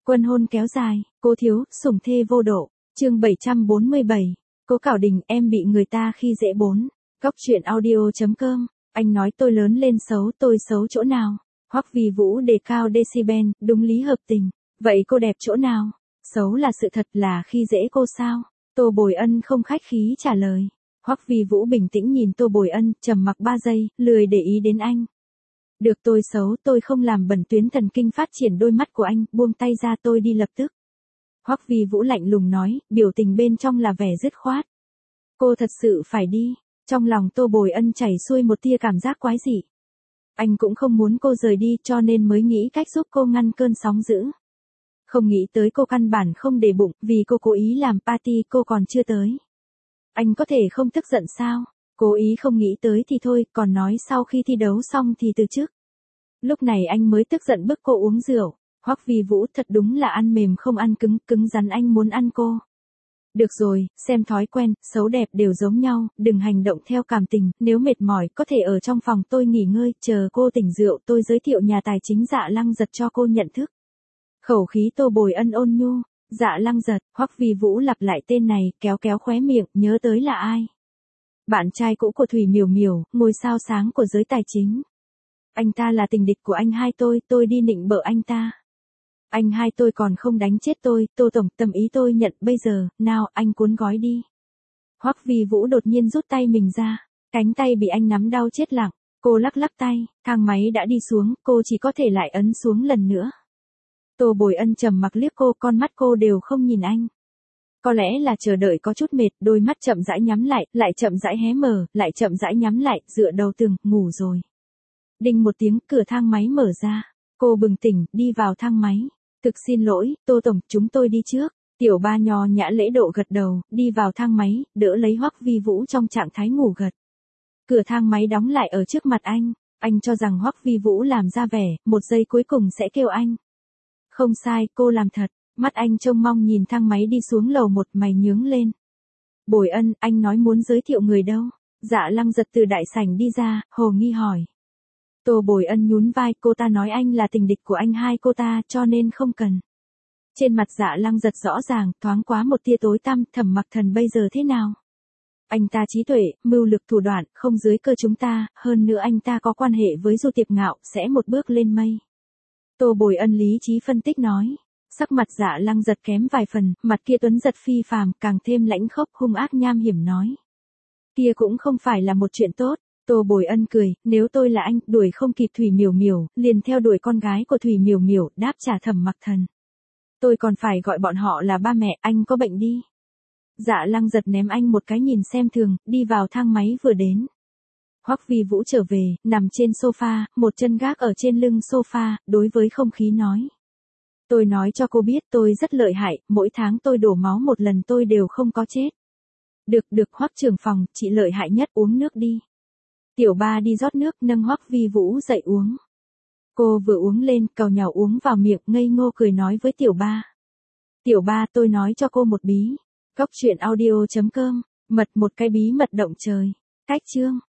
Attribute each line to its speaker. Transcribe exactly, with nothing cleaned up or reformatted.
Speaker 1: Quân hôn kéo dài, cố thiếu, sủng thê vô độ. Chương bảy trăm bốn mươi bảy. Cố Cảo Đình, em bị người ta khi dễ bốn. Góc truyện audio chấm com. Anh nói tôi lớn lên xấu, tôi xấu chỗ nào? Hoắc Vi Vũ đề cao decibel, đúng lý hợp tình. Vậy cô đẹp chỗ nào? Xấu là sự thật, là khi dễ cô sao? Tô Bồi Ân không khách khí trả lời. Hoắc Vi Vũ bình tĩnh nhìn Tô Bồi Ân, trầm mặc ba giây, lười để ý đến anh. Được, tôi xấu, tôi không làm bẩn tuyến thần kinh phát triển đôi mắt của anh, buông tay ra, tôi đi lập tức. Hoắc Vi Vũ lạnh lùng nói, biểu tình bên trong là vẻ dứt khoát. Cô thật sự phải đi. Trong lòng Tô Bồi Ân chảy xuôi một tia cảm giác quái dị. Anh cũng không muốn cô rời đi, cho nên mới nghĩ cách giúp cô ngăn cơn sóng dữ. Không nghĩ tới cô căn bản không để bụng, vì cô cố ý làm party cô còn chưa tới. Anh có thể không tức giận sao? Cố ý không nghĩ tới thì thôi, còn nói sau khi thi đấu xong thì từ chức. Lúc này anh mới tức giận bức cô uống rượu. Hoắc Vi Vũ thật đúng là ăn mềm không ăn cứng, cứng rắn anh muốn ăn cô. Được rồi, xem thói quen, xấu đẹp đều giống nhau, đừng hành động theo cảm tình, nếu mệt mỏi có thể ở trong phòng tôi nghỉ ngơi, chờ cô tỉnh rượu tôi giới thiệu nhà tài chính Dạ Lăng Giật cho cô nhận thức. Khẩu khí Tô Bồi Ân ôn nhu. Dạ Lăng Giật. Hoắc Vi Vũ lặp lại tên này, kéo kéo khóe miệng, nhớ tới là ai? Bạn trai cũ của Thủy Miểu Miểu, ngôi sao sáng của giới tài chính. Anh ta là tình địch của anh hai tôi, tôi đi nịnh bợ anh ta. Anh hai tôi còn không đánh chết tôi, Tô tổng, tâm ý tôi nhận bây giờ, nào, anh cuốn gói đi. Hoắc Vi Vũ đột nhiên rút tay mình ra, cánh tay bị anh nắm đau chết lặng, cô lắc lắc tay, thang máy đã đi xuống, cô chỉ có thể lại ấn xuống lần nữa. Tô Bồi Ân trầm mặc liếc cô, con mắt cô đều không nhìn anh. Có lẽ là chờ đợi có chút mệt, đôi mắt chậm rãi nhắm lại, lại chậm rãi hé mở, lại chậm rãi nhắm lại, dựa đầu tường, ngủ rồi. Đinh một tiếng, cửa thang máy mở ra. Cô bừng tỉnh, đi vào thang máy. Thực xin lỗi, Tô tổng, chúng tôi đi trước. Tiểu Ba nho nhã lễ độ gật đầu, đi vào thang máy, đỡ lấy Hoắc Vi Vũ trong trạng thái ngủ gật. Cửa thang máy đóng lại ở trước mặt anh. Anh cho rằng Hoắc Vi Vũ làm ra vẻ, một giây cuối cùng sẽ kêu anh. Không sai, cô làm thật. Mắt anh trông mong nhìn thang máy đi xuống lầu một, mày nhướng lên. Bồi Ân, anh nói muốn giới thiệu người đâu? Dạ Lăng Giật từ đại sảnh đi ra, hồ nghi hỏi. Tô Bồi Ân nhún vai, cô ta nói anh là tình địch của anh hai cô ta, cho nên không cần. Trên mặt Dạ Lăng Giật rõ ràng, thoáng quá một tia tối tăm, Thẩm Mặc Thần bây giờ thế nào? Anh ta trí tuệ, mưu lược thủ đoạn, không dưới cơ chúng ta, hơn nữa anh ta có quan hệ với Du Tiệp Ngạo, sẽ một bước lên mây. Tô Bồi Ân lý trí phân tích nói. Sắc mặt Dạ Lăng Giật kém vài phần, mặt kia tuấn giật phi phàm, càng thêm lãnh khốc hung ác nham hiểm nói. Kia cũng không phải là một chuyện tốt. Tô Bồi Ân cười, nếu tôi là anh, đuổi không kịp Thủy Miểu Miểu, liền theo đuổi con gái của Thủy Miểu Miểu, đáp trả Thẩm Mặc Thần. Tôi còn phải gọi bọn họ là ba mẹ, anh có bệnh đi. Dạ Lăng Giật ném anh một cái nhìn xem thường, đi vào thang máy vừa đến. Hoắc Vi Vũ trở về, nằm trên sofa, một chân gác ở trên lưng sofa, đối với không khí nói. Tôi nói cho cô biết tôi rất lợi hại, mỗi tháng tôi đổ máu một lần tôi đều không có chết. Được được Hoắc trưởng phòng, chị lợi hại nhất, uống nước đi. Tiểu Ba đi rót nước, nâng Hoắc Vi Vũ dậy uống. Cô vừa uống lên, càu nhàu uống vào miệng, ngây ngô cười nói với Tiểu Ba. Tiểu Ba, tôi nói cho cô một bí. Góc truyện audio chấm com, mật một cái bí mật động trời. Cách chương.